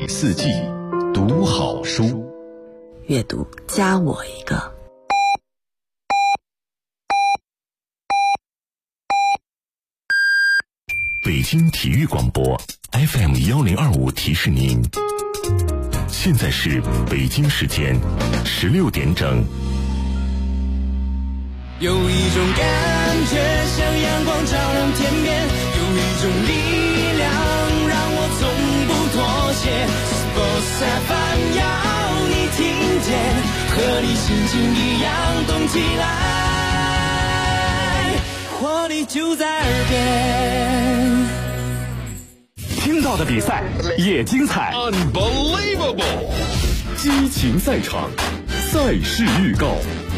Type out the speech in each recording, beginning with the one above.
四季，读好书。 阅读加我一个。 北京体育广播 FM1025 提示您，现在是北京时间16点整。 有一种感觉像阳光照亮天边，有一种力量让我从不妥协。Sports FM 要你听见，和你心情一样动起来，活力就在耳边。 听到的比赛也精彩 Unbelievable， 激情赛场，赛事预告。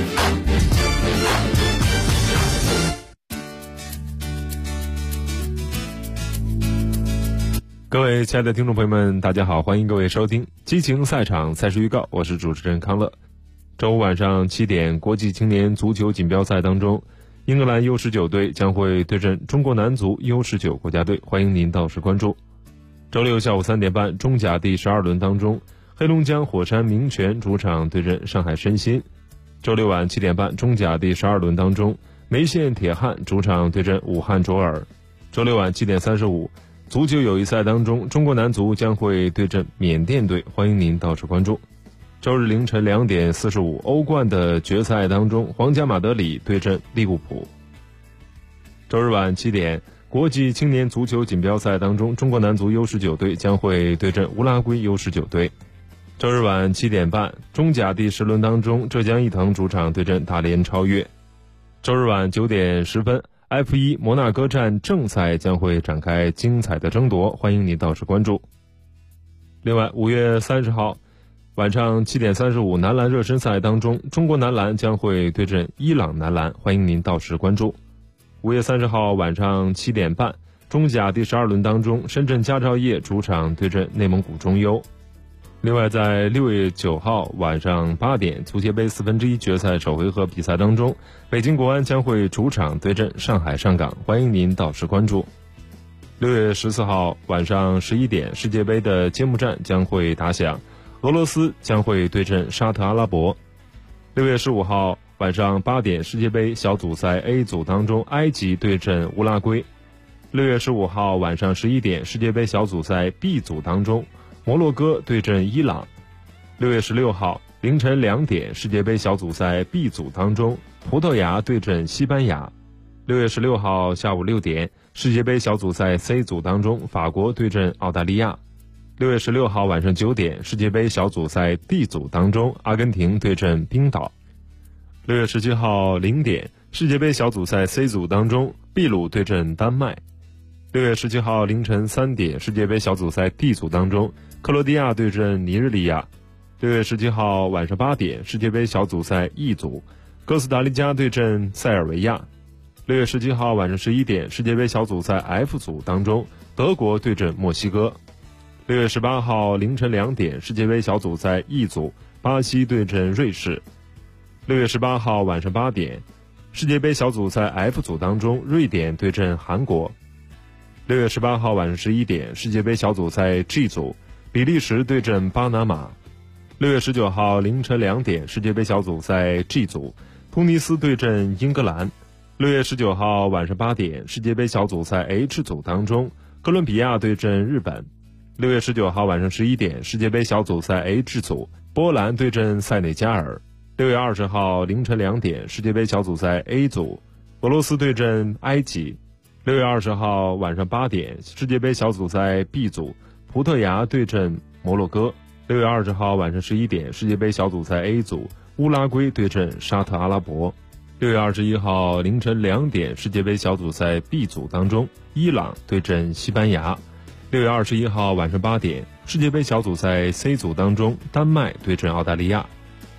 各位亲爱的听众朋友们，大家好，欢迎各位收听激情赛场赛事预告，我是主持人康乐。周五晚上7点，国际青年足球锦标赛当中，英格兰 U19 队将会对阵中国男足 U19 国家队，欢迎您到时关注。周六下午3点半，中甲第12轮当中，黑龙江火山明泉主场对阵上海申鑫。周六晚7点半，中甲第12轮当中，梅县铁汉主场对阵武汉卓尔。周六晚7点35，足球友谊赛当中，中国男足将会对阵缅甸队，欢迎您到时关注。周日凌晨2点45，欧冠的决赛当中，皇家马德里对阵利物浦。周日晚7点，国际青年足球锦标赛当中，中国男足 U19 队将会对阵乌拉圭 U19 队。周日晚7点半，中甲第10轮当中，浙江毅腾主场对阵大连超越。周日晚9点10分，F1 摩纳哥站正赛将会展开精彩的争夺，欢迎您到时关注。另外，5月30号晚上7点35，男篮热身赛当中，中国男篮将会对阵伊朗男篮，欢迎您到时关注。5月30号晚上7点半，中甲第12轮当中，深圳佳兆业主场对阵内蒙古中优。另外，在6月9号晚上8点，足协杯1/4决赛首回合比赛当中，北京国安将会主场对阵上海上港，欢迎您到时关注。6月14号晚上11点，世界杯的揭幕战将会打响，俄罗斯将会对阵沙特阿拉伯。6月15号晚上8点，世界杯小组赛 A 组当中，埃及对阵乌拉圭。6月15号晚上11点，世界杯小组赛 B 组当中，摩洛哥对阵伊朗。6月16号凌晨2点，世界杯小组赛 B 组当中，葡萄牙对阵西班牙。6月16号下午6点，世界杯小组赛 C 组当中，法国对阵澳大利亚。6月16号晚上9点，世界杯小组赛 D 组当中，阿根廷对阵冰岛。6月17号0点，世界杯小组赛 C 组当中，秘鲁对阵丹麦。6月17号凌晨3点，世界杯小组赛 D 组当中，克罗地亚对阵尼日利亚。6月17号晚上8点，世界杯小组赛 E 组，哥斯达黎加对阵塞尔维亚。6月17号晚上11点，世界杯小组赛 F 组当中，德国对阵墨西哥。6月18号凌晨2点，世界杯小组赛 E 组，巴西对阵瑞士。6月18号晚上8点，世界杯小组赛 F 组当中，瑞典对阵韩国。6月18号晚上11点，世界杯小组赛 G 组，比利时对阵巴拿马。6月19号凌晨2点，世界杯小组赛 G 组，突尼斯对阵英格兰。6月19号晚上8点，世界杯小组赛 H 组当中，哥伦比亚对阵日本。6月19号晚上11点，世界杯小组赛 H 组，波兰对阵塞内加尔。6月20号凌晨2点，世界杯小组赛 A 组，俄罗斯对阵埃及。6月20号晚上8点，世界杯小组赛 B 组，葡萄牙对阵摩洛哥。6月20号晚上11点，世界杯小组赛 A 组，乌拉圭对阵沙特阿拉伯。6月21号凌晨2点，世界杯小组赛 B 组当中，伊朗对阵西班牙。6月21号晚上8点，世界杯小组赛 C 组当中，丹麦对阵澳大利亚。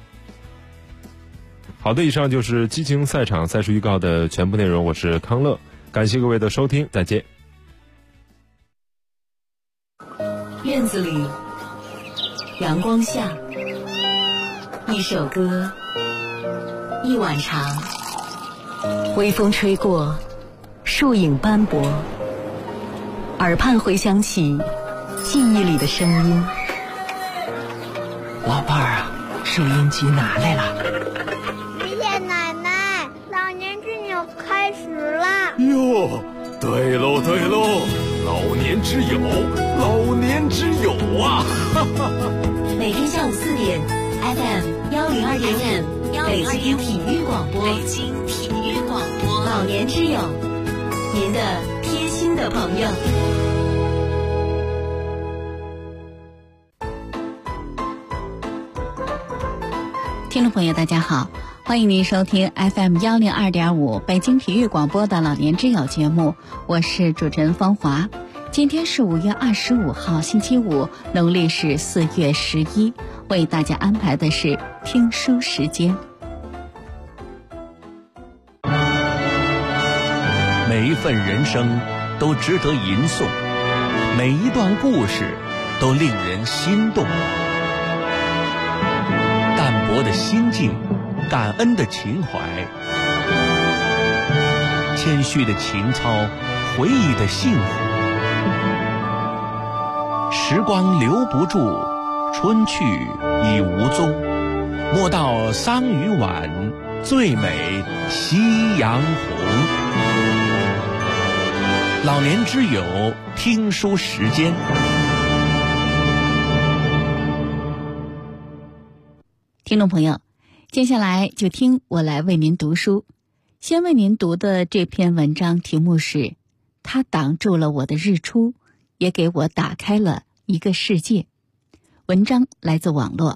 好的，以上就是激情赛场赛事预告的全部内容，我是康乐，感谢各位的收听，再见。 院子里，阳光下，一首歌，一碗茶，微风吹过，树影斑驳，耳畔回响起记忆里的声音。 老伴儿啊，收音机拿来了。 爷爷奶奶，老年之友开始了。 哟，对喽对喽，老年之友，老年之友啊！ 每天下午4点 FM 102.5，北京体育广播，北京体育广播，老年之友，您的贴心的朋友。 听众朋友大家好，欢迎您收听 FM 102.5北京体育广播的老年之友节目，我是主持人芳华。今天是5月25号星期五，农历是4月11，为大家安排的是听书时间。 每一份人生都值得吟诵，每一段故事都令人心动。淡泊的心境，感恩的情怀，谦虚的情操，回忆的幸福。时光留不住，春去已无踪。莫道桑榆晚，最美夕阳红。老年之友听书时间。 听众朋友，接下来就听我来为您读书。先为您读的这篇文章题目是它挡住了我的日出，也给我打开了一个世界。文章来自网络。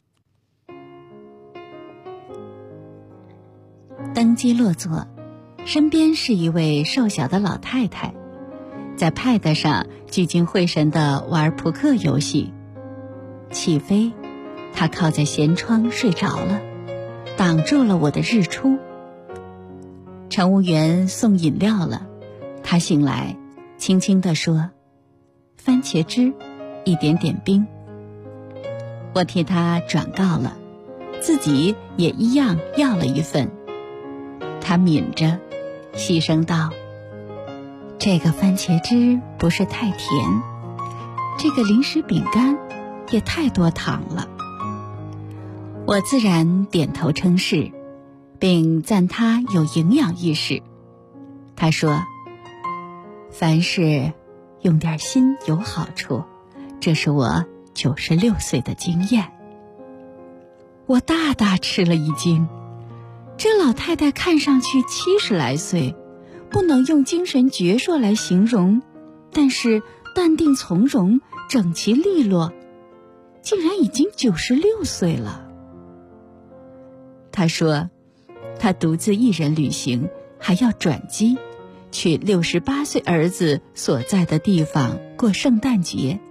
登基落座，身边是一位瘦小的老太太，在 pad 上聚精会神地玩扑克游戏。起飞，她靠在舷窗睡着了，挡住了我的日出。乘务员送饮料了，她醒来轻轻地说：番茄汁，1点点冰。我替她转告了，自己也一样要了一份。她抿着细声道：这个番茄汁不是太甜，这个零食饼干也太多糖了。我自然点头称是，并赞他有营养意识。他说：凡事用点心有好处，这是我96岁的经验。我大大吃了一惊，这老太太看上去70来岁，不能用精神矍铄来形容，但是淡定从容，整齐利落，竟然已经96岁了。他说他独自一人旅行，还要转机去68岁儿子所在的地方过圣诞节。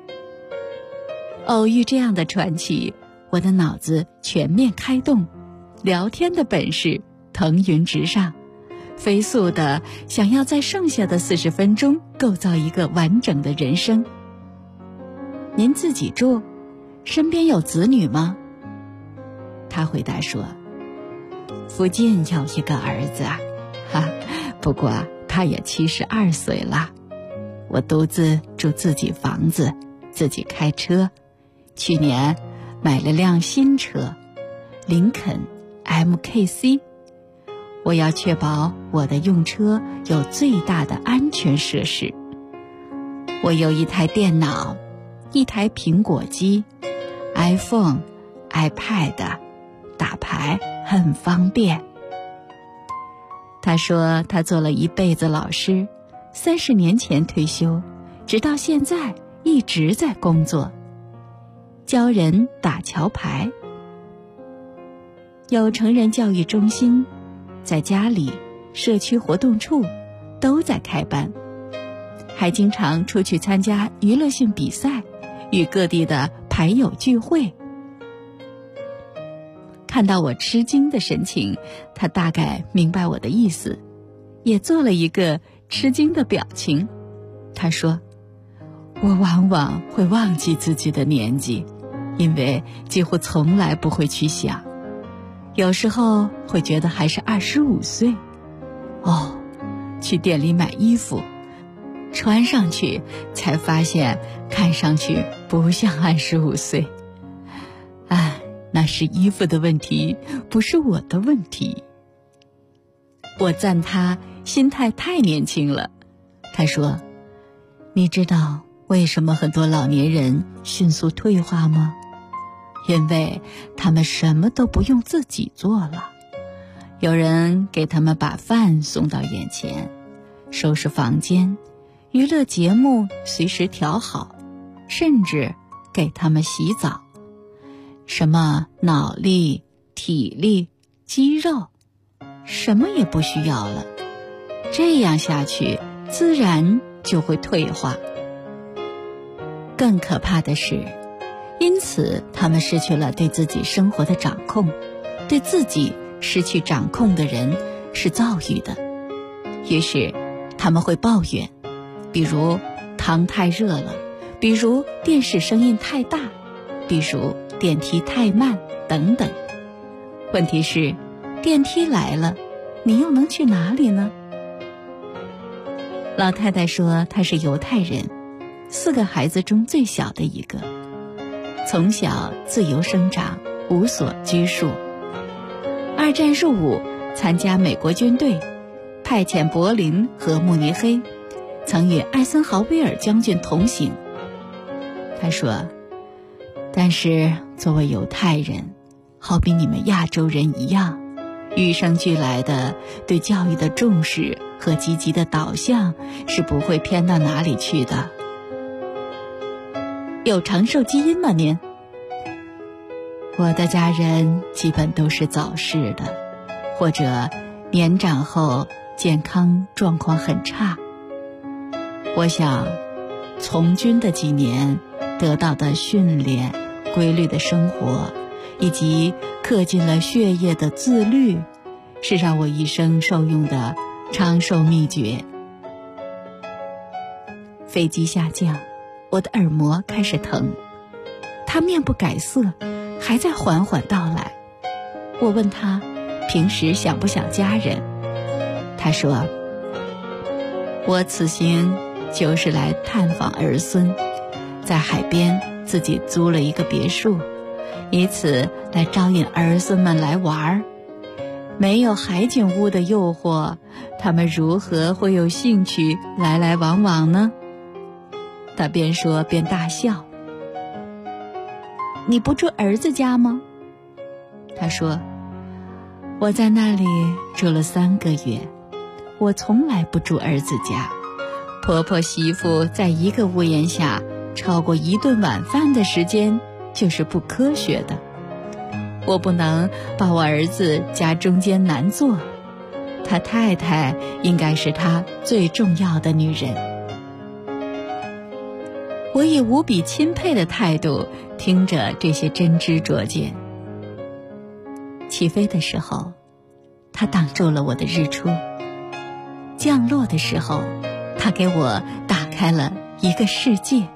偶遇这样的传奇，我的脑子全面开动，聊天的本事腾云直上，飞速的想要在剩下的40分钟构造一个完整的人生。您自己住，身边有子女吗？他回答说：附近有一个儿子啊，不过他也72岁了。我独自住自己房子，自己开车，去年买了辆新车，林肯 MKC。我要确保我的用车有最大的安全设施。我有一台电脑，一台苹果机， iPhone、iPad， 打牌很方便。他说他做了一辈子老师，30年前退休，直到现在一直在工作，教人打桥牌。有成人教育中心，在家里、社区活动处都在开班，还经常出去参加娱乐性比赛，与各地的牌友聚会。看到我吃惊的神情，他大概明白我的意思，也做了一个吃惊的表情。他说：我往往会忘记自己的年纪，因为几乎从来不会去想，有时候会觉得还是25岁。去店里买衣服，穿上去才发现看上去不像25岁。 那是衣服的问题，不是我的问题。我赞他心态太年轻了。他说，你知道为什么很多老年人迅速退化吗？因为他们什么都不用自己做了，有人给他们把饭送到眼前，收拾房间，娱乐节目随时调好，甚至给他们洗澡。什么脑力、体力、肌肉，什么也不需要了。这样下去，自然就会退化。更可怕的是，因此他们失去了对自己生活的掌控。对自己失去掌控的人是躁郁的，于是他们会抱怨，比如汤太热了，比如电视声音太大，比如电梯太慢等等。问题是，电梯来了，你又能去哪里呢？老太太说她是犹太人，4个孩子中最小的一个，从小自由生长，无所拘束。2战入伍，参加美国军队，派遣柏林和慕尼黑，曾与艾森豪威尔将军同行。他说，但是作为犹太人，好比你们亚洲人一样，与生俱来的对教育的重视和积极的导向是不会偏到哪里去的。有长寿基因吗您？我的家人基本都是早逝的，或者年长后健康状况很差。我想从军的几年得到的训练、规律的生活以及刻进了血液的自律，是让我一生受用的长寿秘诀。飞机下降，我的耳膜开始疼，他面不改色，还在缓缓到来。我问他平时想不想家人，他说，我此行就是来探访儿孙，在海边自己租了一个别墅，以此来招引儿孙们来玩。没有海景屋的诱惑，他们如何会有兴趣来来往往呢？他边说边大笑。你不住儿子家吗？他说，我在那里住了3个月，我从来不住儿子家。婆婆媳妇在一个屋檐下超过1顿晚饭的时间就是不科学的。我不能把我儿子夹中间难做，他太太应该是他最重要的女人。我以无比钦佩的态度听着这些真知灼见。起飞的时候，他挡住了我的日出；降落的时候，他给我打开了一个世界。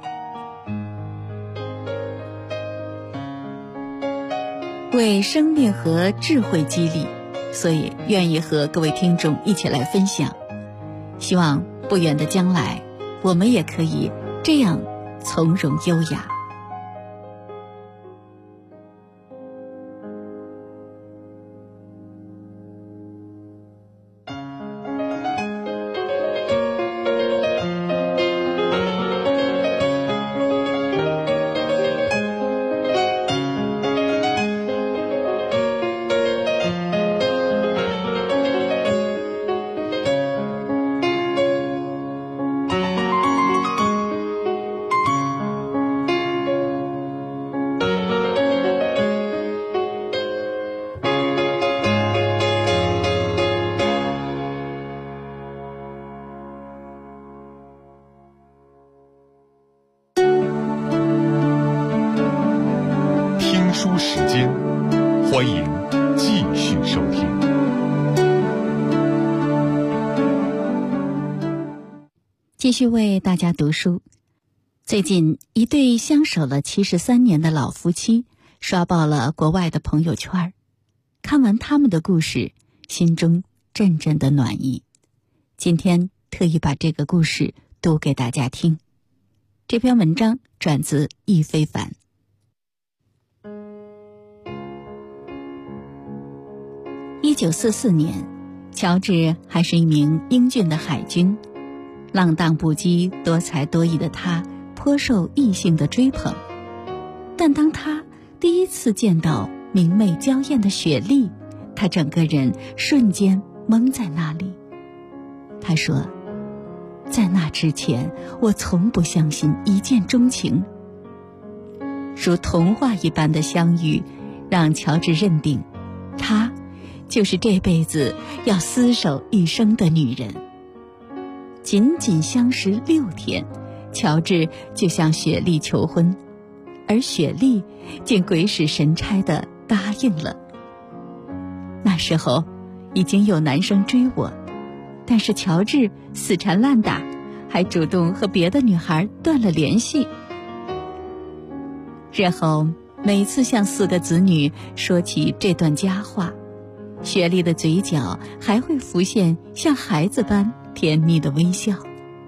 为生命和智慧激励，所以愿意和各位听众一起来分享。希望不远的将来，我们也可以这样从容优雅。 书时间，欢迎继续收听。 继续为大家读书。最近，一对相守了73年的老夫妻刷爆了国外的朋友圈，看完他们的故事，心中阵阵的暖意。今天特意把这个故事读给大家听。这篇文章转自易非凡。 1944年，乔治还是一名英俊的海军，浪荡不羁、多才多艺的他颇受异性的追捧。但当他第一次见到明媚娇艳的雪莉，他整个人瞬间懵在那里。他说，在那之前，我从不相信一见钟情。如童话一般的相遇，让乔治认定，她就是这辈子要厮守一生的女人。仅仅相识6天，乔治就向雪莉求婚，而雪莉竟鬼使神差地答应了。那时候已经有男生追我，但是乔治死缠烂打，还主动和别的女孩断了联系。日后每次向4个子女说起这段佳话，雪莉的嘴角还会浮现像孩子般甜蜜的微笑。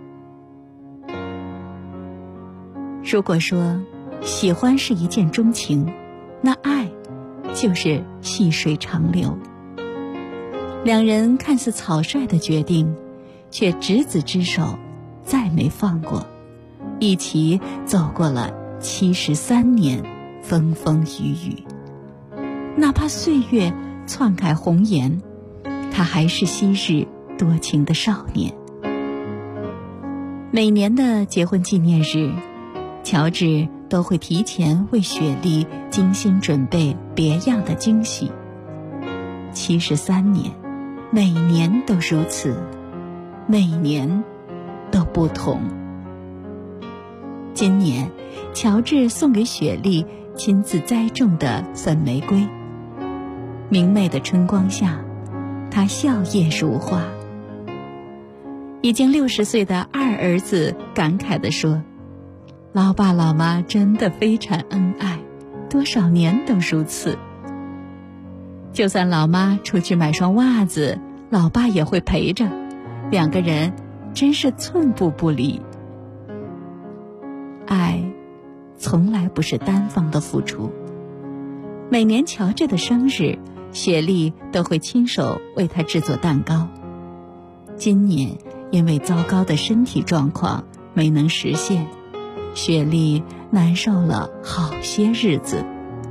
如果说喜欢是一见钟情，那爱就是细水长流。两人看似草率的决定，却执子之手，再没放过，一起走过了73年风风雨雨。哪怕岁月篡改红颜，他还是昔日多情的少年。每年的结婚纪念日，乔治都会提前为雪莉精心准备别样的惊喜。73年，每年都如此，每年都不同。今年，乔治送给雪莉亲自栽种的粉玫瑰。明媚的春光下，他笑靥如花。已经60岁的二儿子感慨地说，老爸老妈真的非常恩爱，多少年都如此。就算老妈出去买双袜子，老爸也会陪着，两个人真是寸步不离。爱从来不是单方的付出。每年乔治的生日，雪莉都会亲手为他制作蛋糕。今年因为糟糕的身体状况没能实现，雪莉难受了好些日子。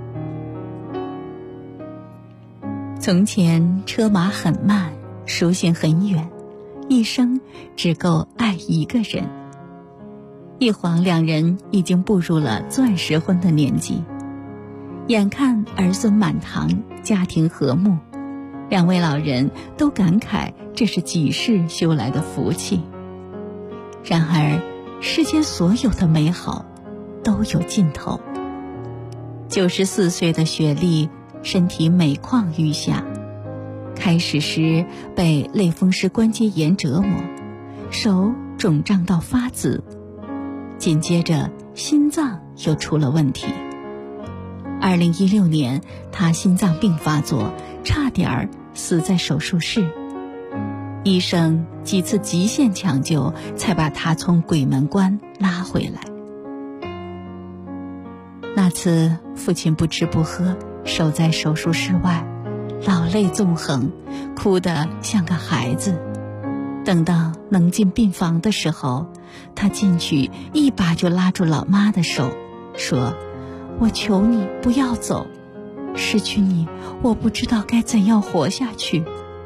从前车马很慢，书信很远，一生只够爱一个人。一晃两人已经步入了钻石婚的年纪，眼看儿孙满堂，家庭和睦，两位老人都感慨这是几世修来的福气。然而世间所有的美好都有尽头。94岁的雪莉身体每况愈下，开始时被类风湿关节炎折磨，手肿胀到发紫，紧接着心脏又出了问题。2016年，她心脏病发作，差点死在手术室。医生几次极限抢救，才把她从鬼门关拉回来。那次父亲不吃不喝，守在手术室外，老泪纵横，哭得像个孩子。等到能进病房的时候，他进去一把就拉住老妈的手，说：我求你不要走，失去你，我不知道该怎样活下去。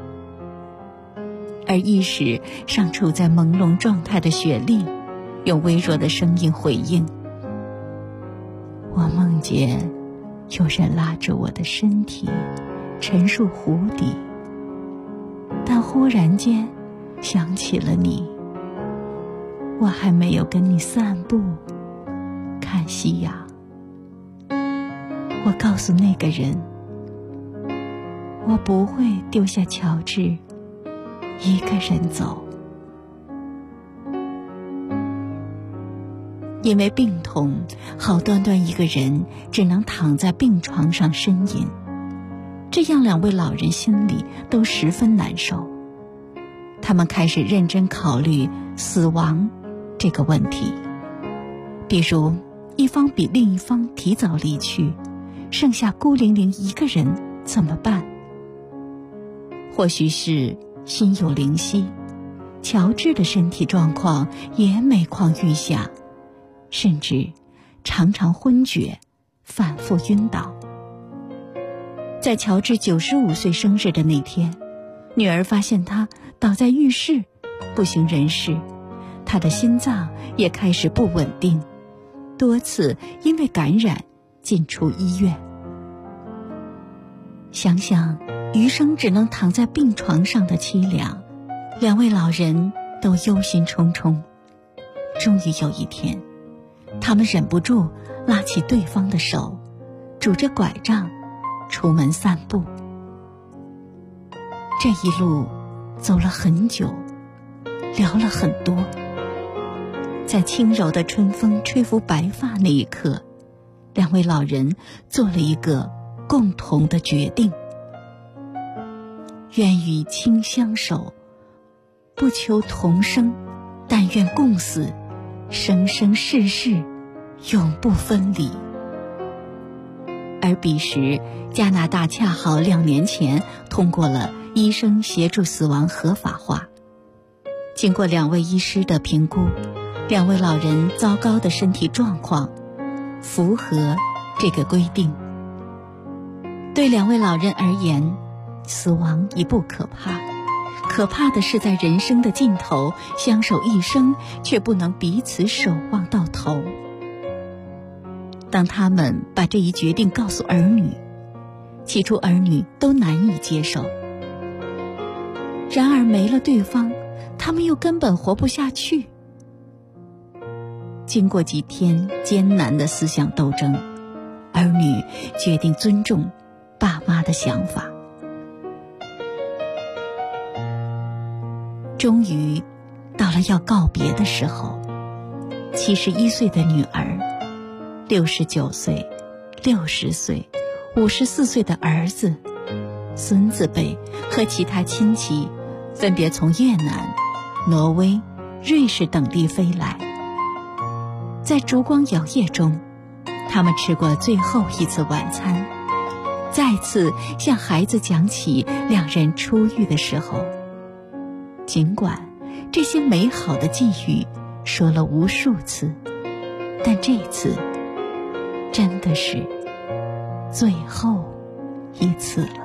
而意识尚处在朦胧状态的雪莉，用微弱的声音回应：我梦见有人拉着我的身体沉入湖底，但忽然间想起了你，我还没有跟你散步看夕阳。我告诉那个人，我不会丢下乔治一个人走。因为病痛，好端端一个人只能躺在病床上呻吟，这样两位老人心里都十分难受。他们开始认真考虑死亡这个问题，比如一方比另一方提早离去，剩下孤零零一个人怎么办？ 或许是心有灵犀，乔治的身体状况也每况愈下，甚至常常昏厥，反复晕倒。在乔治95岁生日的那天，女儿发现他倒在浴室，不省人事，他的心脏也开始不稳定，多次因为感染进出医院。想想余生只能躺在病床上的凄凉，两位老人都忧心忡忡。终于有一天，他们忍不住拉起对方的手，拄着拐杖出门散步。这一路走了很久，聊了很多。在轻柔的春风吹拂白发那一刻，两位老人做了一个共同的决定：愿与卿相守，不求同生，但愿共死，生生世世永不分离。而彼时加拿大恰好2年前通过了医生协助死亡合法化。经过2位医师的评估，2位老人糟糕的身体状况符合这个规定。对2位老人而言，死亡已不可怕，可怕的是在人生的尽头相守一生，却不能彼此守望到头。当他们把这一决定告诉儿女，起初儿女都难以接受，然而没了对方，他们又根本活不下去。经过几天艰难的思想斗争，儿女决定尊重爸妈的想法。终于到了要告别的时候，71岁的女儿，69岁、60岁、54岁的儿子、孙子辈和其他亲戚分别从越南、挪威、瑞士等地飞来。在烛光摇曳中，他们吃过最后一次晚餐，再次向孩子讲起2人初遇的时候。尽管这些美好的际遇说了无数次，但这次真的是最后一次了。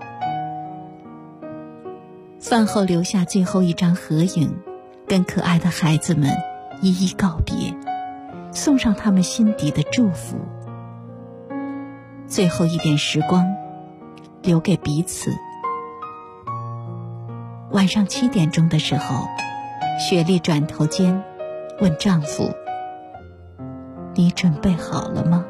饭后留下最后一张合影，跟可爱的孩子们一一告别，送上他们心底的祝福。最后一点时光留给彼此。晚上7点钟的时候，雪莉转头间问丈夫：“你准备好了吗？”“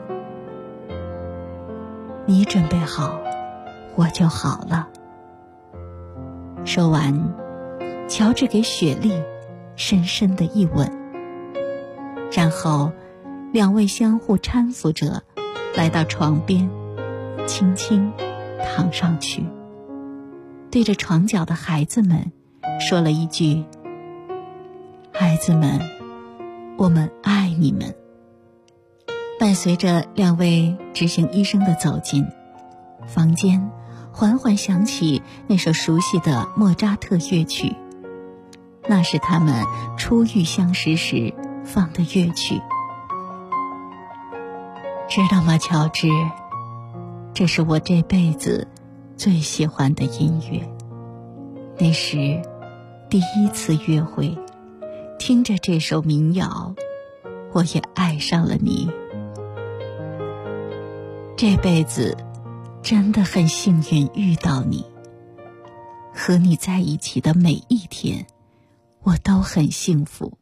你准备好，我就好了。”说完，乔治给雪莉深深的一吻，然后2位相互搀扶着来到床边，轻轻躺上去，对着床角的孩子们说了一句：“孩子们，我们爱你们。”伴随着2位执行医生的走近，房间缓缓响起那首熟悉的莫扎特乐曲，那是他们初遇相识时放的乐曲。知道吗，乔治？这是我这辈子最喜欢的音乐。那时第一次约会，听着这首民谣，我也爱上了你。这辈子真的很幸运遇到你，和你在一起的每一天，我都很幸福。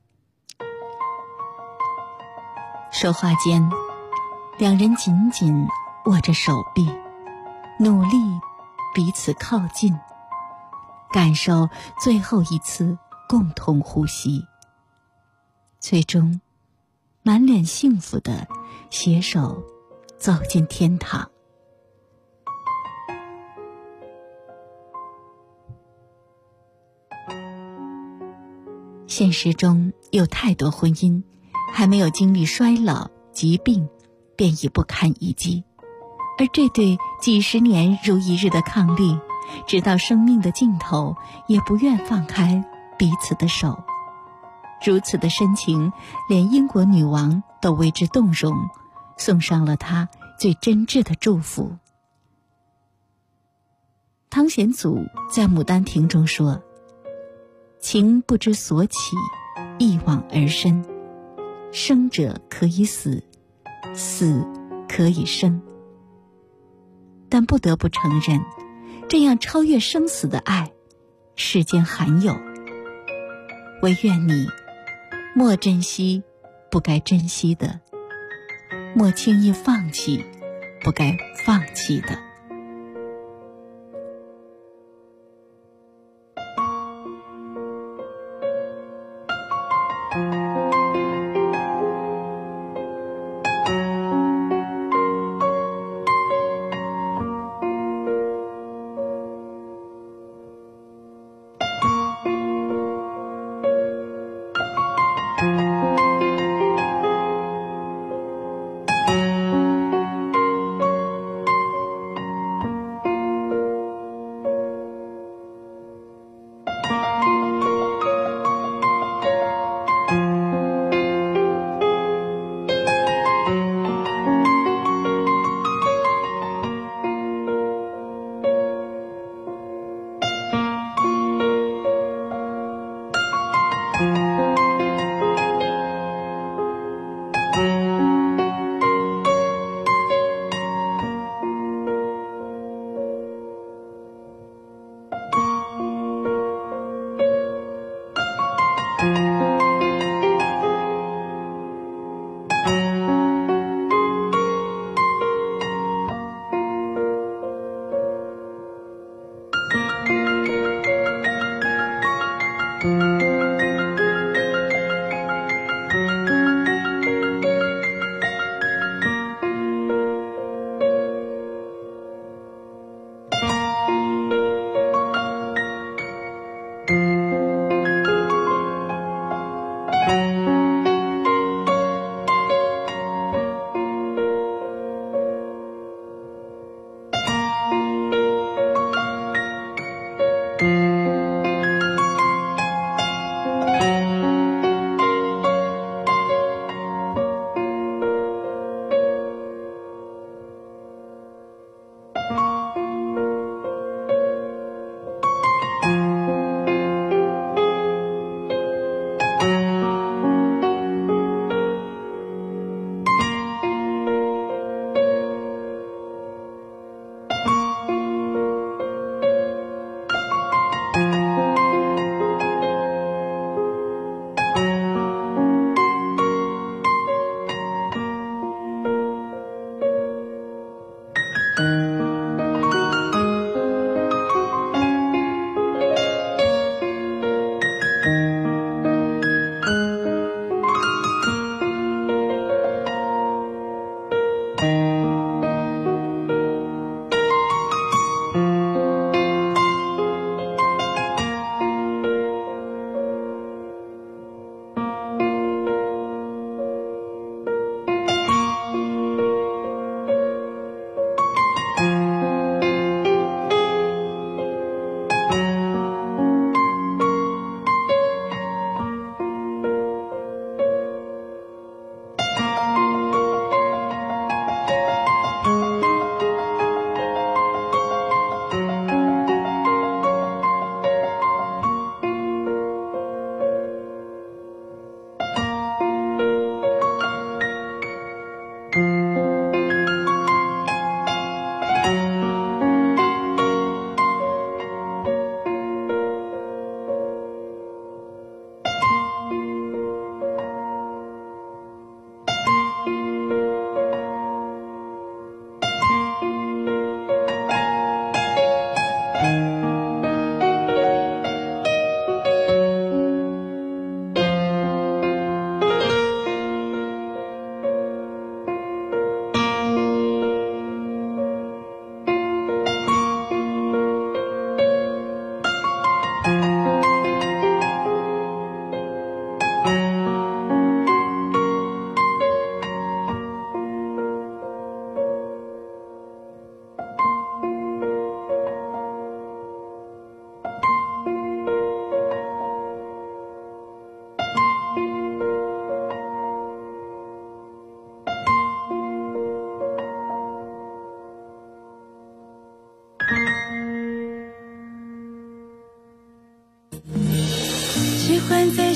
说话间，2人紧紧握着手臂，努力彼此靠近，感受最后一次共同呼吸，最终满脸幸福地携手走进天堂。现实中有太多婚姻还没有经历衰老、疾病，便已不堪一击，而这对几10年如一日的伉俪， 直到生命的尽头也不愿放开彼此的手。如此的深情，连英国女王都为之动容，送上了她最真挚的祝福。汤显祖在《牡丹亭》中说：情不知所起，一往而深，生者可以死，死可以生。但不得不承认，这样超越生死的爱，世间罕有。唯愿你莫珍惜不该珍惜的，莫轻易放弃不该放弃的。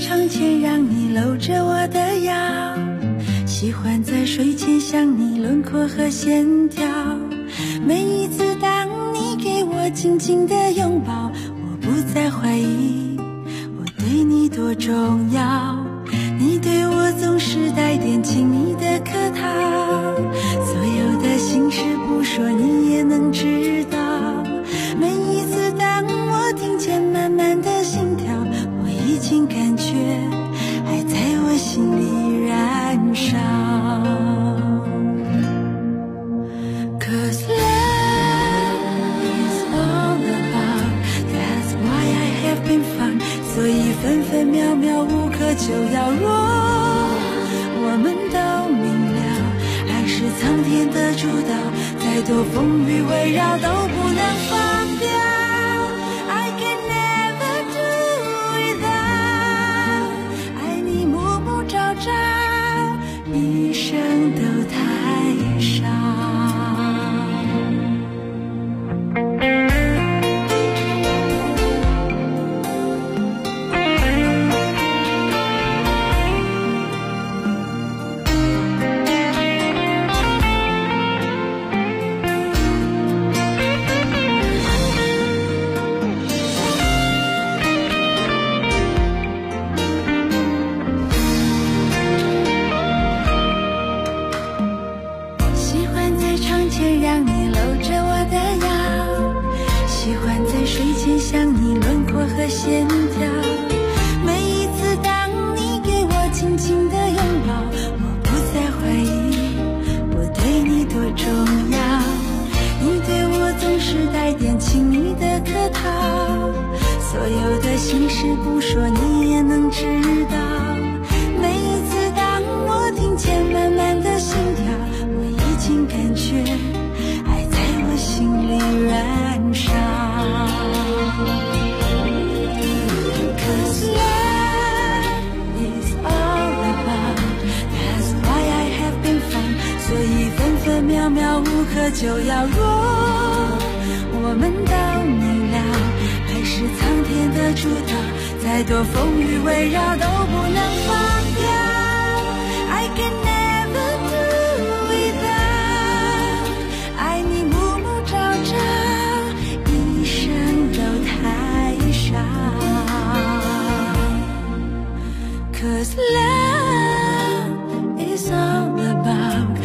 床前让你搂着我的腰，喜欢在睡前想你轮廓和线条，每一次当你给我紧紧的拥抱，我不再怀疑我对你多重要，你对我总是带点亲密的客套，所有的心事不说你也能知道，每一次当我听见慢慢的心跳，我已经感觉爱在我心里燃烧。 Cause love is all about, that's why I have been found， 所以分分秒秒无可救药，若我们都明了，爱是苍天的主导，再多风雨围绕都不能放掉。I can never do without， 爱你暮暮朝朝，一生都太少。线条，每一次当你给我轻轻的拥抱，我不再怀疑我对你多重要，你对我总是带点亲密的客套，所有的心事不说你也能知道，每一次当我听见慢慢的心跳，我已经感觉爱在我心里燃烧。秒秒无可救药，若我们都明了，爱是苍天的主导，再多风雨围绕都不能放掉。I can never do without， 爱你暮暮朝朝，一生都太少。Cause love is all about，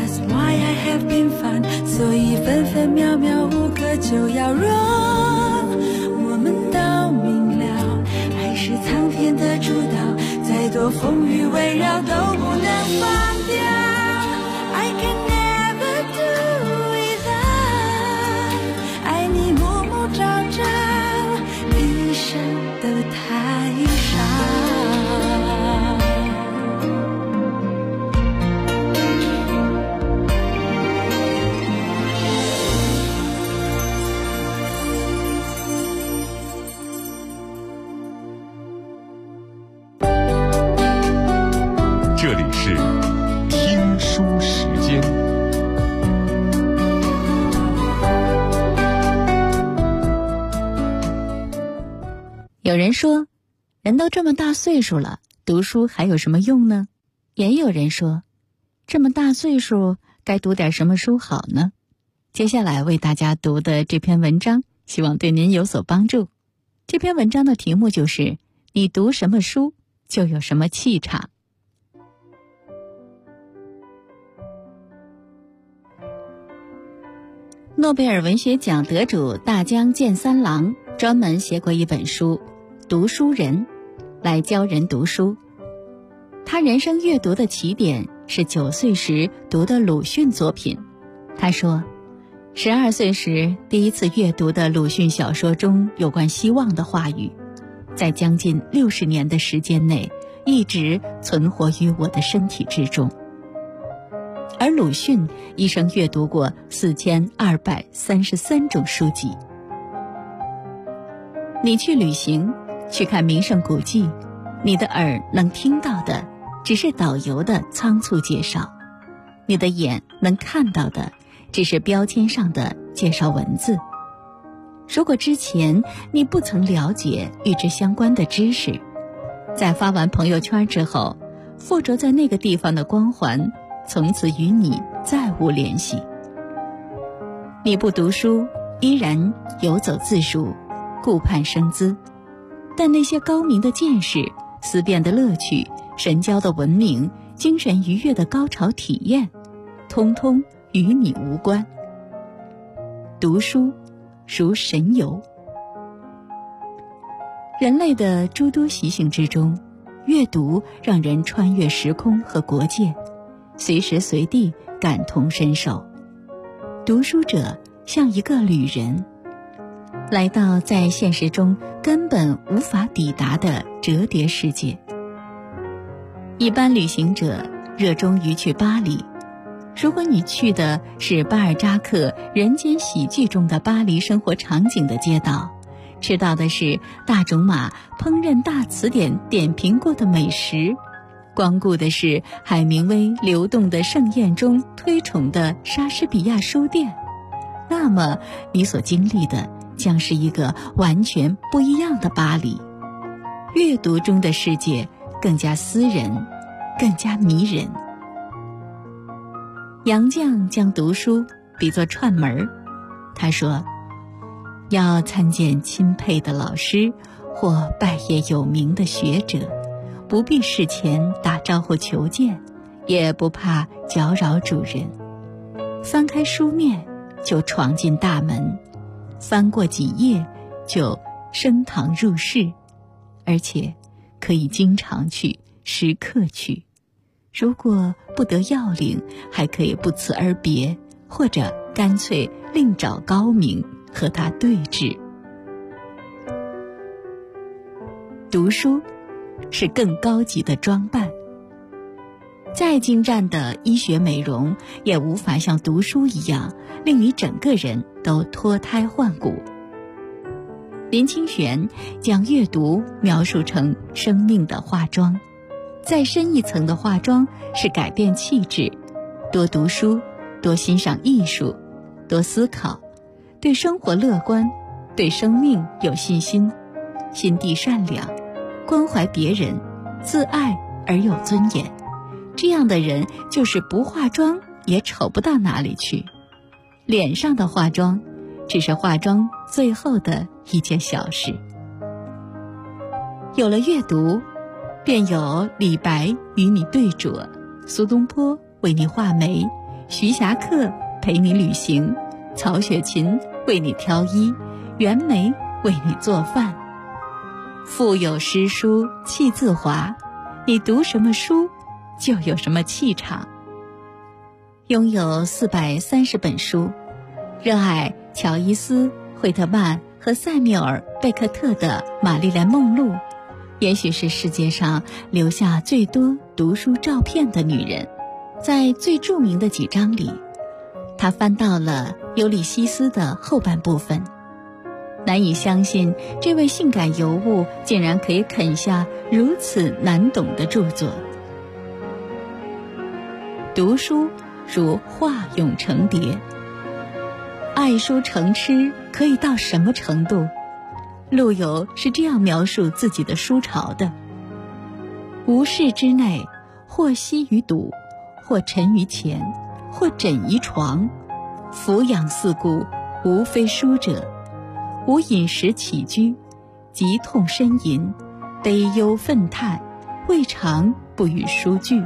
所以分分秒秒无可救药，若我们都明了，爱是苍天的主导，再多风雨围绕都不能放掉。I can never do without， 爱你暮暮朝朝，一生都太少。 这里是听书时间。 有人说，人都这么大岁数了，读书还有什么用呢？也有人说，这么大岁数该读点什么书好呢？接下来为大家读的这篇文章，希望对您有所帮助。这篇文章的题目就是你读什么书就有什么气场。诺贝尔文学奖得主大江健三郎专门写过一本书《读书人》，来教人读书。他人生阅读的起点是9岁时读的鲁迅作品。他说，12岁时第一次阅读的鲁迅小说中有关希望的话语，在将近60年的时间内一直存活于我的身体之中。而鲁迅一生阅读过4233种书籍。你去旅行，去看名胜古迹，你的耳能听到的只是导游的仓促介绍，你的眼能看到的只是标签上的介绍文字。如果之前你不曾了解与之相关的知识， 在发完朋友圈之后，附着在那个地方的光环从此与你再无联系。你不读书，依然游走自如，顾盼生姿，但那些高明的见识、思辨的乐趣、神交的文明、精神愉悦的高潮体验，通通与你无关。读书如神游。人类的诸多习性之中，阅读让人穿越时空和国界，随时随地感同身受。读书者像一个旅人，来到在现实中根本无法抵达的折叠世界。一般旅行者热衷于去巴黎，如果你去的是巴尔扎克人间喜剧中的巴黎生活场景的街道，吃到的是大仲马烹饪大词典点评过的美食，光顾的是海明威流动的盛宴中推崇的莎士比亚书店，那么你所经历的将是一个完全不一样的巴黎。阅读中的世界更加私人，更加迷人。杨绛将读书比作串门，他说，要参见钦佩的老师或拜谒有名的学者，不必事前打招呼求见，也不怕搅扰主人。翻开书面就闯进大门，翻过几页就升堂入室，而且可以经常去，时刻去。如果不得要领，还可以不辞而别，或者干脆另找高明和他对峙。读书是更高级的装扮，再精湛的医学美容也无法像读书一样令你整个人都脱胎换骨。林清玄将阅读描述成生命的化妆，再深一层的化妆是改变气质。多读书，多欣赏艺术，多思考，对生活乐观，对生命有信心，心地善良，关怀别人，自爱而有尊严。这样的人就是不化妆也丑不到哪里去。脸上的化妆只是化妆最后的一件小事。有了阅读，便有李白与你对酌，苏东坡为你画眉，徐霞客陪你旅行，曹雪芹为你挑衣，袁枚为你做饭。腹有诗书气自华，你读什么书就有什么气场。拥有430本书，热爱乔伊斯、惠特曼和塞缪尔·贝克特的《玛丽莲梦露》，也许是世界上留下最多读书照片的女人。在最著名的几章里，她翻到了《尤利西斯》的后半部分，难以相信这位性感尤物竟然可以啃下如此难懂的著作。读书如化蛹成蝶，爱书成痴可以到什么程度？陆游是这样描述自己的书潮的：无事之内，或息于赌，或沉于钱，或枕于床，俯仰四顾，无非书者。无饮食起居，疾痛呻吟，悲忧愤叹，未尝不与书俱。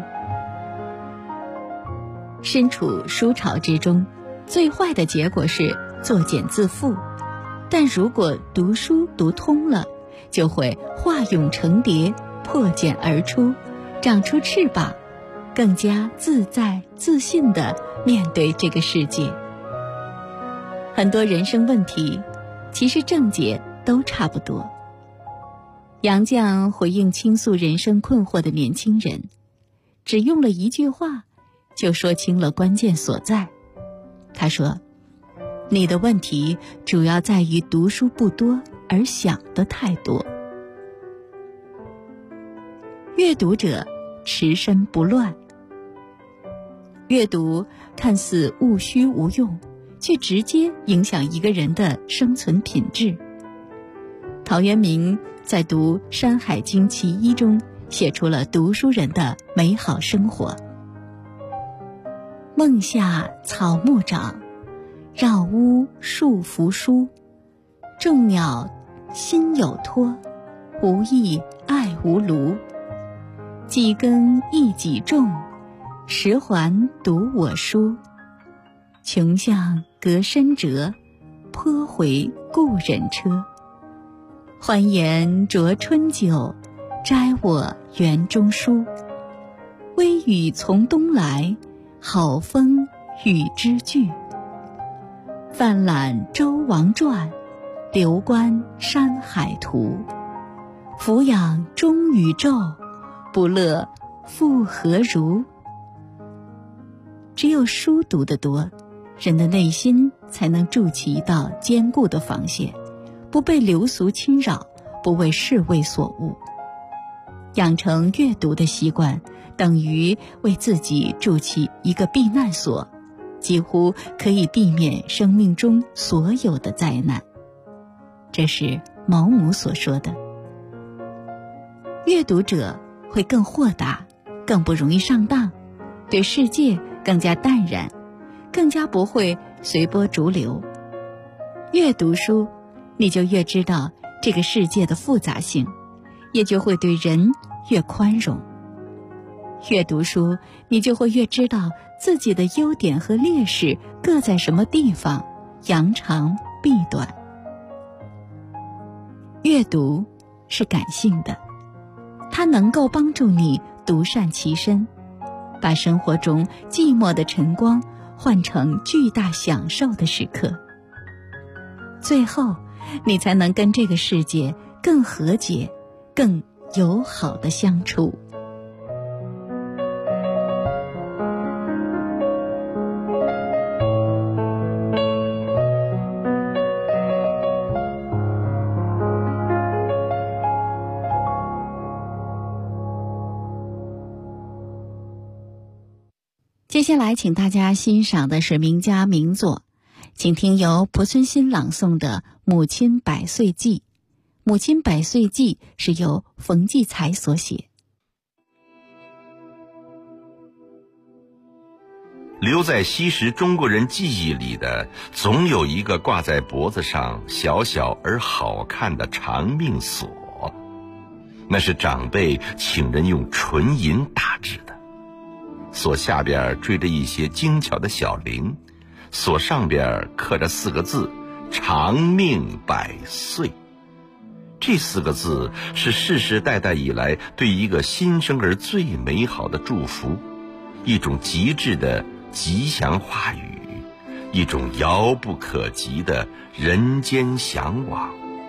身处书潮之中，最坏的结果是作茧自缚，但如果读书读通了，就会化蛹成蝶，破茧而出，长出翅膀，更加自在自信地面对这个世界。很多人生问题其实症结都差不多。杨绛回应倾诉人生困惑的年轻人，只用了一句话就说清了关键所在。他说，你的问题主要在于读书不多而想的太多。阅读者持身不乱。阅读看似务虚无用，却直接影响一个人的生存品质。陶渊明在读《山海经·其一》中写出了读书人的美好生活。梦下草木长，绕屋树扶疏。众鸟心有托，无益爱无庐。几耕一己种，十环读我书。穷巷隔山折，颇回故人车。欢颜酌春酒，摘我园中书。微雨从东来，好风与之俱。泛览周王传，流观山海图。俯仰中宇宙，不乐复何如？只有书读得多，人的内心才能筑起一道坚固的防线，不被流俗侵扰，不为世味所误。养成阅读的习惯，等于为自己筑起一个避难所，几乎可以避免生命中所有的灾难。这是毛姆所说的。阅读者会更豁达，更不容易上当，对世界更加淡然，更加不会随波逐流。越读书，你就越知道这个世界的复杂性，也就会对人越宽容。越读书，你就会越知道自己的优点和劣势各在什么地方，扬长避短。阅读是感性的，它能够帮助你独善其身，把生活中寂寞的晨光换成巨大享受的时刻。最后，你才能跟这个世界更和解、更友好的相处。接下来请大家欣赏的是名家名作，请听由濮存昕朗诵的《母亲百岁记》。《母亲百岁记》是由冯骥才所写。 留在昔时中国人记忆里的，总有一个挂在脖子上小小而好看的长命锁，那是长辈请人用纯银打制的。锁下边缀着一些精巧的小铃，锁上边刻着4个字：长命百岁。这4个字是世世代代以来对一个新生儿最美好的祝福，一种极致的吉祥话语，一种遥不可及的人间向往。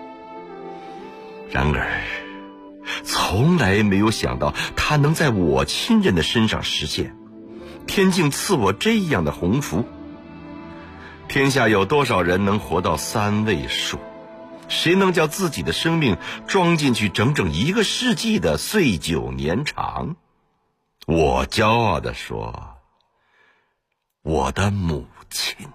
然而从来没有想到它能在我亲人的身上实现。天竟赐我这样的鸿福。天下有多少人能活到3位数？谁能叫自己的生命装进去整整1个世纪的岁久年长？我骄傲地说，我的母亲。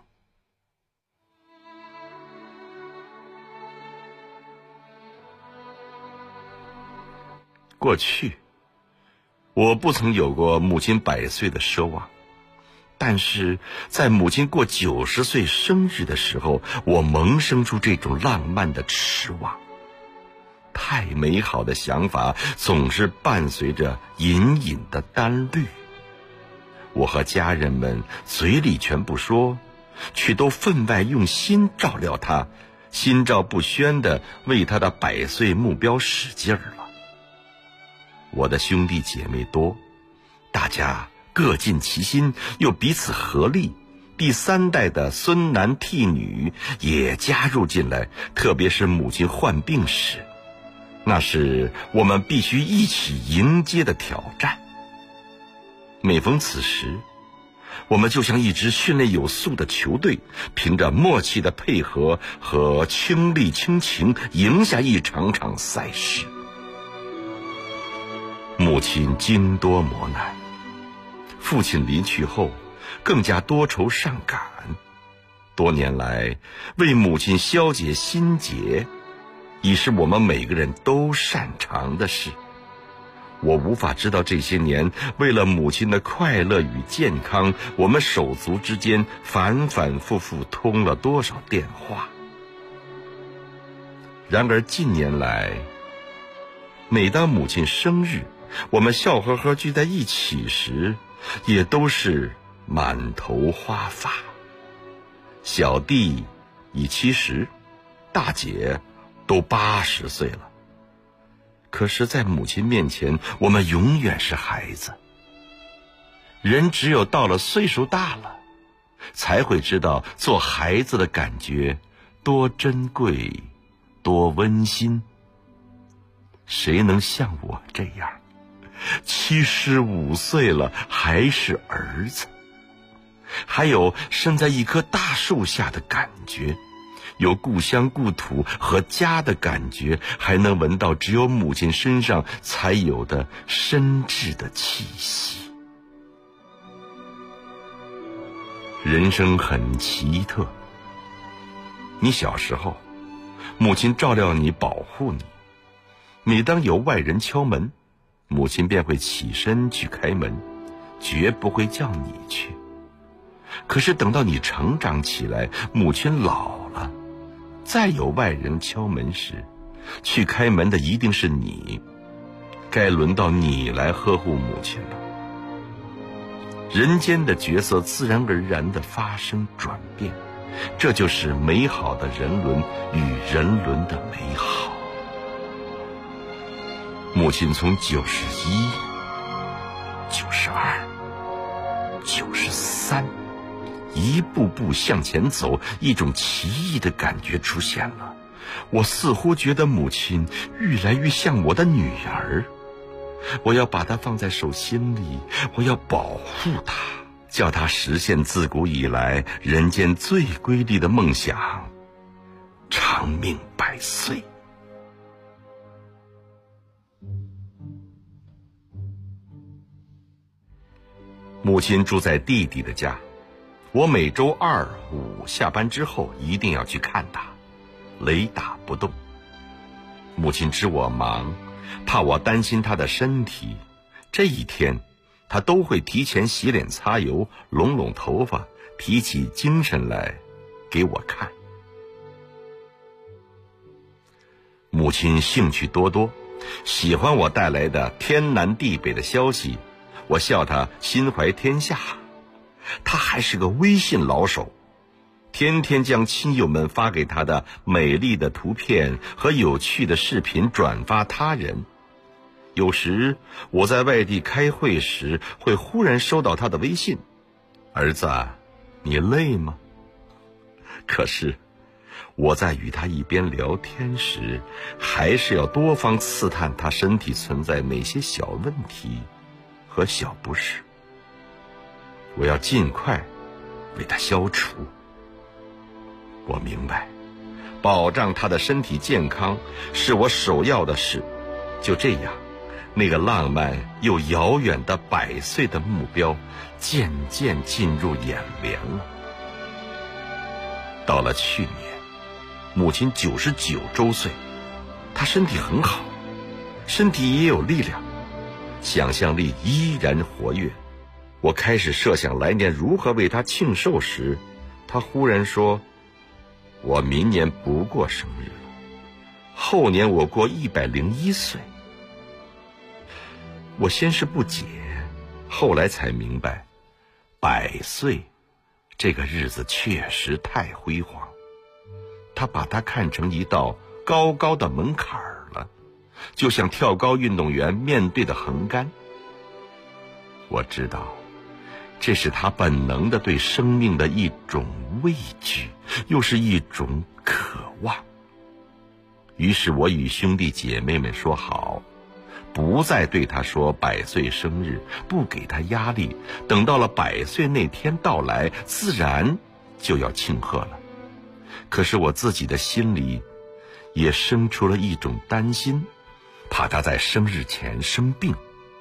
过去我不曾有过母亲100岁的奢望，但是在母亲过90岁生日的时候，我萌生出这种浪漫的痴望。太美好的想法总是伴随着隐隐的担虑。我和家人们嘴里全不说，却都分外用心照料她，心照不宣地为她的100岁目标使劲儿了。我的兄弟姐妹多，大家各尽其心，又彼此合力。第3代的孙男替女也加入进来，特别是母亲患病时，那是我们必须一起迎接的挑战。每逢此时，我们就像一支训练有素的球队，凭着默契的配合和倾力倾情，赢下一场场赛事。母亲经多磨难，父亲离去后更加多愁善感。多年来为母亲消解心结， 已是我们每个人都擅长的事。我无法知道这些年为了母亲的快乐与健康，我们手足之间反反复复通了多少电话。然而近年来，每当母亲生日，我们笑呵呵聚在一起时，也都是满头花发。小弟已70，大姐都80岁了。可是在母亲面前，我们永远是孩子。人只有到了岁数大了，才会知道做孩子的感觉多珍贵，多温馨。谁能像我这样75岁了还是儿子？还有身在一棵大树下的感觉，有故乡故土和家的感觉，还能闻到只有母亲身上才有的深挚的气息。人生很奇特，你小时候，母亲照料你，保护你。每当有外人敲门，母亲便会起身去开门，绝不会叫你去。可是等到你成长起来，母亲老了，再有外人敲门时，去开门的一定是你，该轮到你来呵护母亲了。人间的角色自然而然地发生转变，这就是美好的人伦与人伦的美好。母亲从91、92、93一步步向前走，一种奇异的感觉出现了。我似乎觉得母亲越来越像我的女儿，我要把她放在手心里，我要保护她，叫她实现自古以来人间最瑰丽的梦想，长命百岁。母亲住在弟弟的家，我每周2、5下班之后一定要去看她，雷打不动。母亲知我忙，怕我担心她的身体，这一天她都会提前洗脸擦油，拢拢头发，提起精神来给我看。母亲兴趣多多，喜欢我带来的天南地北的消息，我笑她心怀天下。她还是个微信老手，天天将亲友们发给她的美丽的图片和有趣的视频转发他人。有时我在外地开会时，会忽然收到她的微信：儿子，你累吗？可是我在与她一边聊天时，还是要多方刺探她身体存在哪些小问题和小不适，我要尽快为她消除。我明白，保障她的身体健康是我首要的事。就这样，那个浪漫又遥远的100岁的目标渐渐进入眼帘了。到了去年，母亲99周岁，她身体很好，身体也有力量，想象力依然活跃。我开始设想来年如何为她庆寿时，她忽然说：我明年不过生日了，后年我过101岁。我先是不解，后来才明白，100岁这个日子确实太辉煌，他把它看成一道高高的门槛了，就像跳高运动员面对的横杆。我知道，这是他本能的对生命的一种畏惧，又是一种渴望。于是我与兄弟姐妹们说好，不再对他说100岁生日，不给他压力，等到了100岁那天到来，自然就要庆贺了。可是我自己的心里也生出了一种担心，怕他在生日前生病。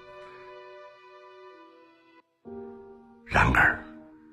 然而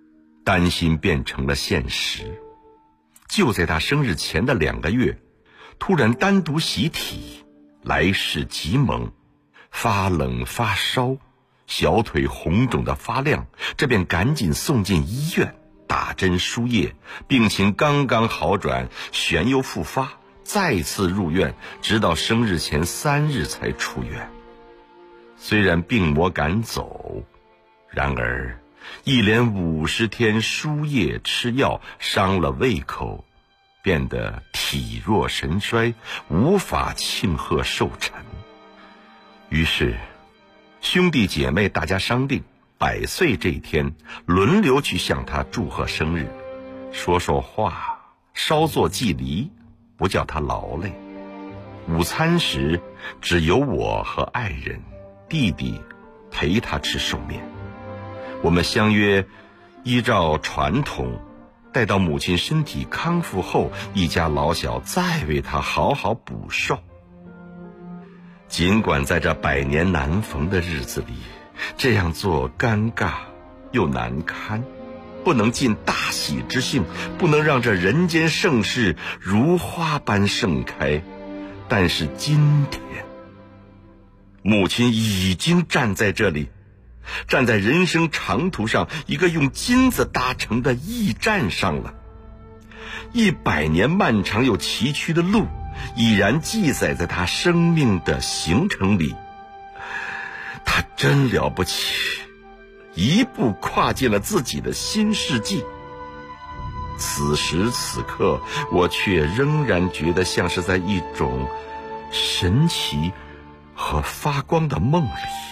担心变成了现实。就在他生日前的2个月， 突然单独习题，来势极猛，发冷发烧，小腿红肿的发亮，这便赶紧送进医院打针输液，病情刚刚好转，旋又复发，再次入院，直到生日前3日才出院。虽然病魔赶走，然而一连50天输液吃药，伤了胃口，变得体弱神衰，无法庆贺寿辰。于是兄弟姐妹大家商定，100岁这一天轮流去向他祝贺生日，说说话，稍作祭礼，不叫他劳累。午餐时只有我和爱人弟弟陪他吃寿面。我们相约依照传统，待到母亲身体康复后，一家老小再为他好好补寿。尽管在这100年难逢的日子里，这样做尴尬又难堪，不能尽大喜之兴，不能让这人间盛世如花般盛开。但是今天，母亲已经站在这里，站在人生长途上一个用金子搭成的驿站上了。100年漫长又崎岖的路，已然记载在他生命的行程里。他真了不起，一步跨进了自己的新世纪。此时此刻，我却仍然觉得像是在一种神奇和发光的梦里。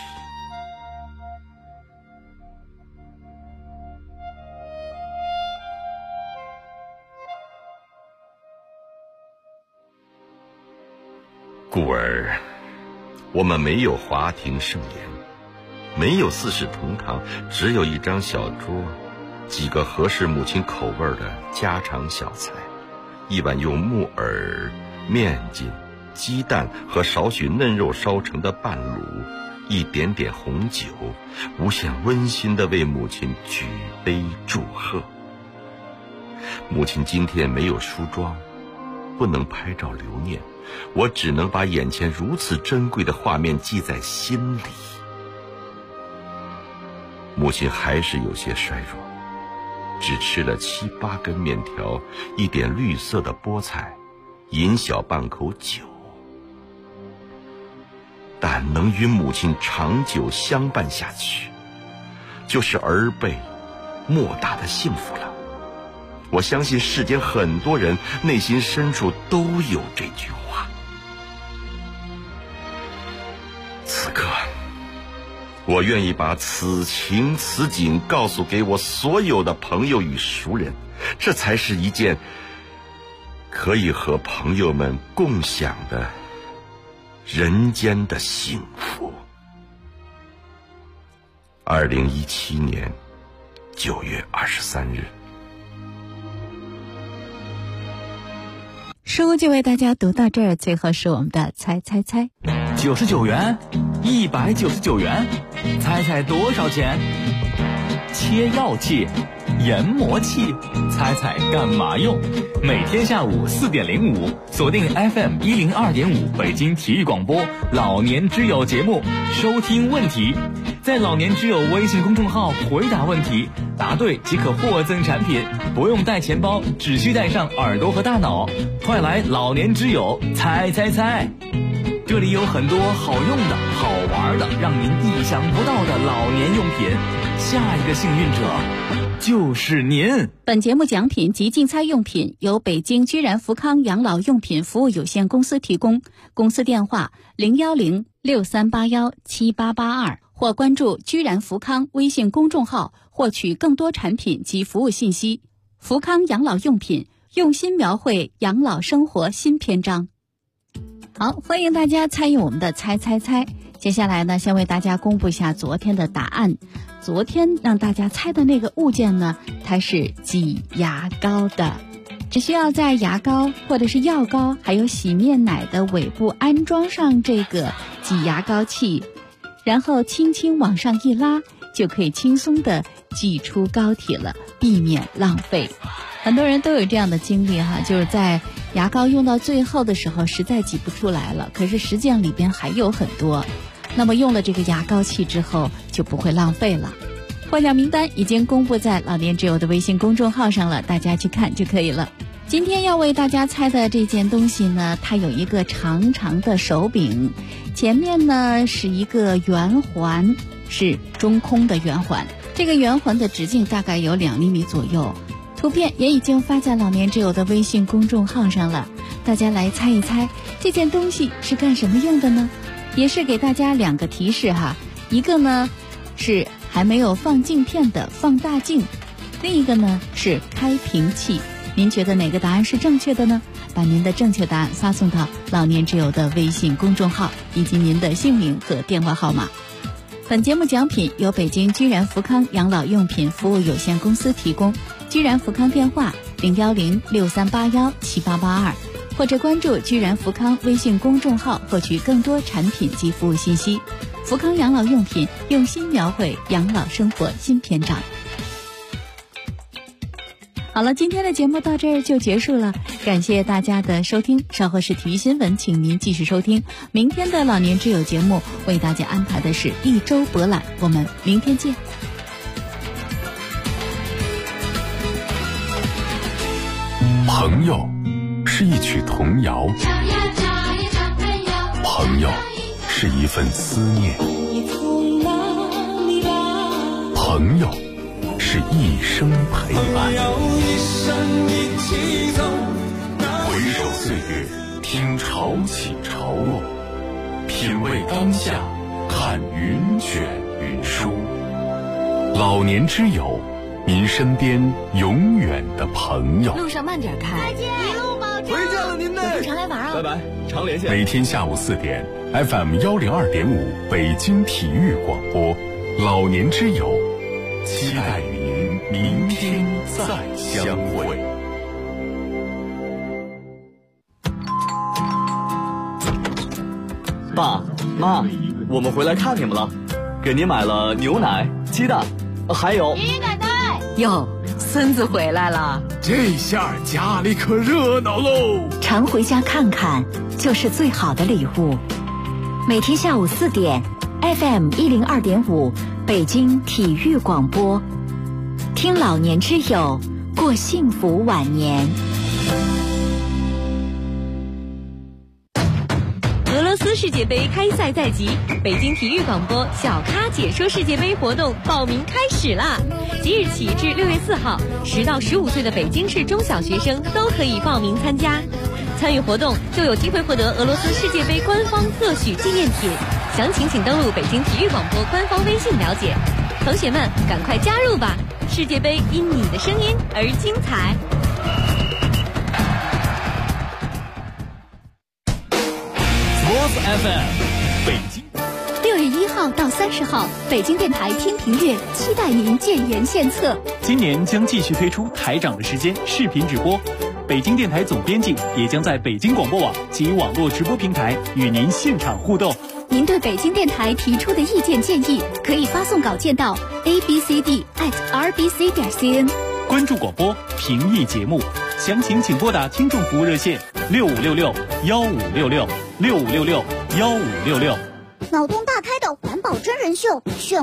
故而我们没有华庭盛筵，没有4世同堂，只有一张小桌，几个合适母亲口味的家常小菜，一碗用木耳、面筋、鸡蛋和少许嫩肉烧成的半卤，一点点红酒，无限温馨地为母亲举杯祝贺。母亲今天没有梳妆，不能拍照留念，我只能把眼前如此珍贵的画面记在心里。母亲还是有些衰弱，只吃了7、8根面条，一点绿色的菠菜，饮小半口酒。但能与母亲长久相伴下去，就是儿辈莫大的幸福了。我相信世间很多人内心深处都有这句话。此刻，我愿意把此情此景告诉给我所有的朋友与熟人，这才是一件可以和朋友们共享的人间的幸福。2017年9月23日。 书就为大家读到这儿，最后是我们的猜猜猜。 99元，199元，猜猜多少钱？切药器、研磨器，猜猜干嘛用？每天下午4点05，锁定 FM 102.5北京体育广播老年之友节目，收听问题，在老年之友微信公众号回答问题，答对即可获赠产品，不用带钱包，只需带上耳朵和大脑。快来老年之友猜猜猜，这里有很多好用的、好玩的，让您意想不到的老年用品。下一个幸运者就是您。 本节目奖品及竞猜用品由北京居然福康养老用品服务有限公司提供，公司电话010-6381-7882，或关注居然福康微信公众号获取更多产品及服务信息。福康养老用品，用心描绘养老生活新篇章。好，欢迎大家参与我们的猜猜猜。接下来呢，先为大家公布一下昨天的答案。昨天让大家猜的那个物件呢，它是挤牙膏的。只需要在牙膏或者是药膏还有洗面奶的尾部安装上这个挤牙膏器，然后轻轻往上一拉，就可以轻松的挤出膏体了，避免浪费。很多人都有这样的经历哈，就是在牙膏用到最后的时候实在挤不出来了，可是实际上里边还有很多。那么用了这个牙膏器之后就不会浪费了。获奖名单已经公布在老年之友的微信公众号上了，大家去看就可以了。今天要为大家猜的这件东西呢，它有一个长长的手柄，前面呢是一个圆环，是中空的圆环，这个圆环的直径大概有2厘米左右。图片也已经发在老年之友的微信公众号上了，大家来猜一猜这件东西是干什么用的呢？也是给大家2个提示哈，一个呢是还没有放镜片的放大镜，另一个呢是开瓶器。您觉得哪个答案是正确的呢？把您的正确答案发送到老年之友的微信公众号以及您的姓名和电话号码。本节目奖品由北京居然福康养老用品服务有限公司提供，居然福康电话01063817882，或者关注居然福康微信公众号获取更多产品及服务信息。福康养老用品用心描绘养老生活新篇章。好了，今天的节目到这儿就结束了，感谢大家的收听。稍后是体育新闻，请您继续收听。明天的老年之友节目为大家安排的是一周博览，我们明天见。 朋友是一曲童谣，朋友是一份思念，朋友是一生陪伴。回首岁月，听潮起潮落，品味当下，看云卷云舒。老年之友，您身边永远的朋友。 路上慢点开， 再见，一路保重。 回见了您呢， 常来玩啊！ 拜拜，常连线。 每天下午4点 ，FM 102.5北京体育广播，老年之友，期待与您明天再相会。 爸妈，我们回来看你们了，给您买了牛奶、鸡蛋，还有奶奶。 哟，孙子回来了， 这下家里可热闹喽！ 常回家看看，就是最好的礼物。每天下午4点 ，FM 102.5北京体育广播，听老年之友，过幸福晚年。俄罗斯世界杯开赛在即，北京体育广播小咖解说世界杯活动报名开始啦！即日起至6月4号，10到15岁的北京市中小学生都可以报名参加。参与活动就有机会获得俄罗斯世界杯官方特许纪念品，详情请登录北京体育广播官方微信了解。同学们，赶快加入吧！世界杯因你的声音而精彩。 FM 北京 6月1号到30号，北京电台天平月期待您建言献策。 今年将继续推出台长的时间视频直播，北京电台总编辑也将在北京广播网及网络直播平台与您现场互动。 您对北京电台提出的意见建议，可以发送稿件到 abcd@rbc.cn。 关注广播，评议节目，详情请拨打听众服务热线6566-1566 6566-1566。 脑洞大开的环保真人秀，炫